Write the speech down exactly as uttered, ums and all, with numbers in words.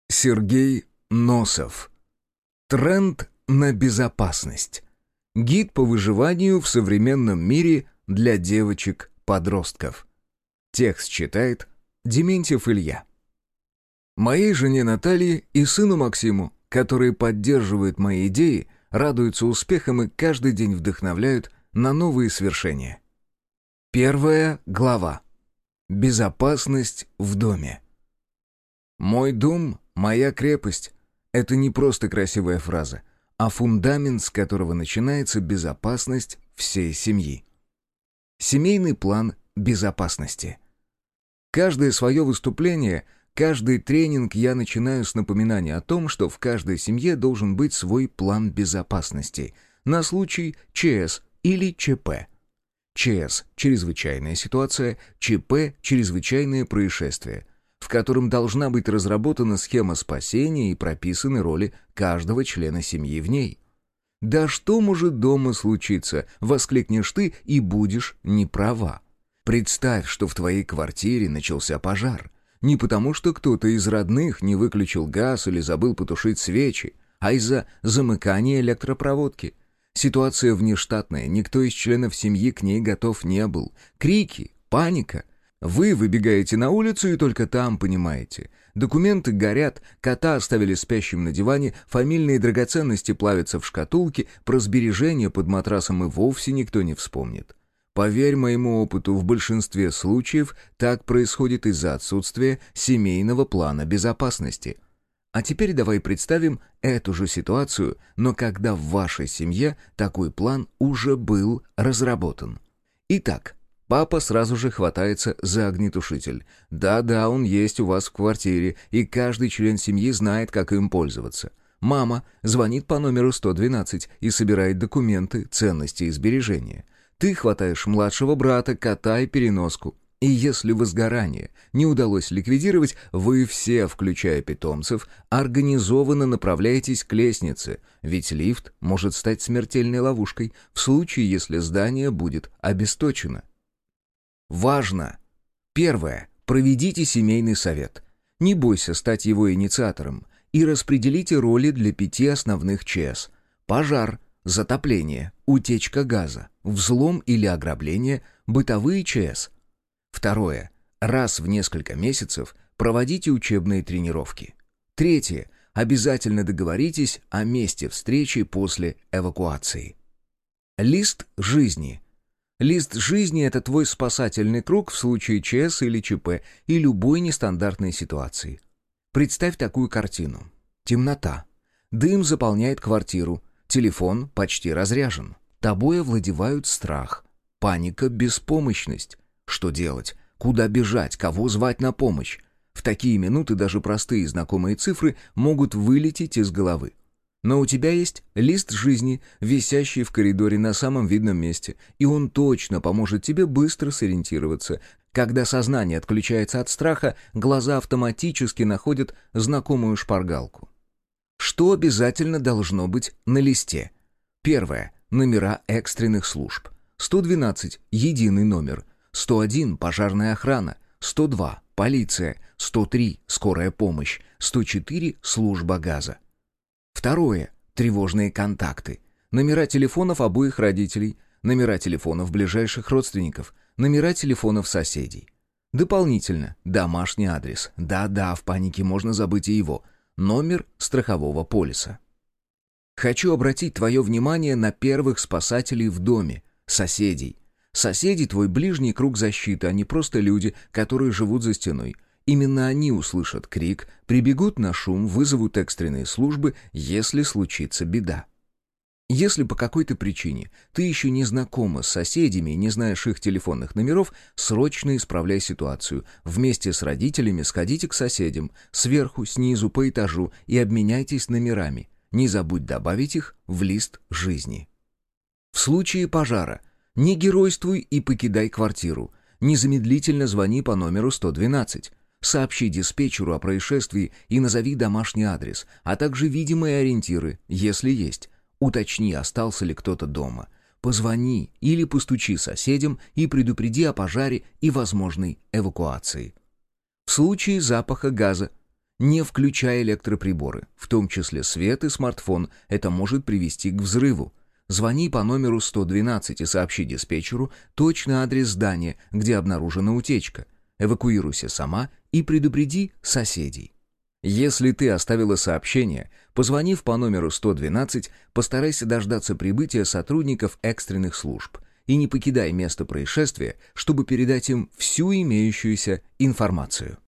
Сергей Носов. Тренд на безопасность. Гид по выживанию в современном мире для девочек-подростков. Текст читает Дементьев Илья. Моей жене Наталье и сыну Максиму, которые поддерживают мои идеи, радуются успехам и каждый день вдохновляют на новые свершения. Первая глава. Безопасность в доме. «Мой дом — моя крепость» — это не просто красивая фраза, а фундамент, с которого начинается безопасность всей семьи. Семейный план безопасности. Каждое свое выступление, каждый тренинг я начинаю с напоминания о том, что в каждой семье должен быть свой план безопасности на случай ЧС или ЧП. ЧС – чрезвычайная ситуация, ЧП – чрезвычайное происшествие, в котором должна быть разработана схема спасения и прописаны роли каждого члена семьи в ней. «Да что может дома случиться?» — воскликнешь ты и будешь не права. Представь, что в твоей квартире начался пожар. Не потому, что кто-то из родных не выключил газ или забыл потушить свечи, а из-за замыкания электропроводки. Ситуация внештатная, никто из членов семьи к ней готов не был. Крики, паника. Вы выбегаете на улицу и только там понимаете. Документы горят, кота оставили спящим на диване, фамильные драгоценности плавятся в шкатулке, про сбережения под матрасом и вовсе никто не вспомнит. Поверь моему опыту, в большинстве случаев так происходит из-за отсутствия семейного плана безопасности. А теперь давай представим эту же ситуацию, но когда в вашей семье такой план уже был разработан. Итак, папа сразу же хватается за огнетушитель. Да-да, он есть у вас в квартире, и каждый член семьи знает, как им пользоваться. Мама звонит по номеру сто двенадцать и собирает документы, ценности и сбережения. Ты хватаешь младшего брата, кота и переноску. И если возгорание не удалось ликвидировать, вы все, включая питомцев, организованно направляетесь к лестнице, ведь лифт может стать смертельной ловушкой в случае, если здание будет обесточено. Важно! Первое. Проведите семейный совет. Не бойся стать его инициатором и распределите роли для пяти основных ЧС. Пожар, затопление, утечка газа, взлом или ограбление, бытовые ЧС. Второе. Раз в несколько месяцев проводите учебные тренировки. Третье. Обязательно договоритесь о месте встречи после эвакуации. Лист жизни. Лист жизни — это твой спасательный круг в случае ЧС или ЧП и любой нестандартной ситуации. Представь такую картину. Темнота. Дым заполняет квартиру. Телефон почти разряжен. Тобой овладевают страх, паника, беспомощность. Что делать? Куда бежать? Кого звать на помощь? В такие минуты даже простые знакомые цифры могут вылететь из головы. Но у тебя есть лист жизни, висящий в коридоре на самом видном месте, и он точно поможет тебе быстро сориентироваться. Когда сознание отключается от страха, глаза автоматически находят знакомую шпаргалку. Что обязательно должно быть на листе? Первое. Номера экстренных служб. сто двенадцать – единый номер. сто один – пожарная охрана. сто два – полиция. сто три – скорая помощь. сто четыре – служба газа. Второе. Тревожные контакты. Номера телефонов обоих родителей, номера телефонов ближайших родственников, номера телефонов соседей. Дополнительно домашний адрес. Да-да, в панике можно забыть и его. Номер страхового полиса. Хочу обратить твое внимание на первых спасателей в доме, соседей. Соседи — твой ближний круг защиты, а не просто люди, которые живут за стеной. Именно они услышат крик, прибегут на шум, вызовут экстренные службы, если случится беда. Если по какой-то причине ты еще не знакома с соседями и не знаешь их телефонных номеров, срочно исправляй ситуацию. Вместе с родителями сходите к соседям, сверху, снизу, по этажу, и обменяйтесь номерами. Не забудь добавить их в лист жизни. В случае пожара не геройствуй и покидай квартиру. Незамедлительно звони по номеру сто двенадцать. Сообщи диспетчеру о происшествии и назови домашний адрес, а также видимые ориентиры, если есть. Уточни, остался ли кто-то дома. Позвони или постучи соседям и предупреди о пожаре и возможной эвакуации. В случае запаха газа не включая электроприборы, в том числе свет и смартфон. Это может привести к взрыву. Звони по номеру сто двенадцать и сообщи диспетчеру точный адрес здания, где обнаружена утечка. Эвакуируйся сама и предупреди соседей. Если ты оставила сообщение, позвонив по номеру сто двенадцать, постарайся дождаться прибытия сотрудников экстренных служб и не покидай место происшествия, чтобы передать им всю имеющуюся информацию.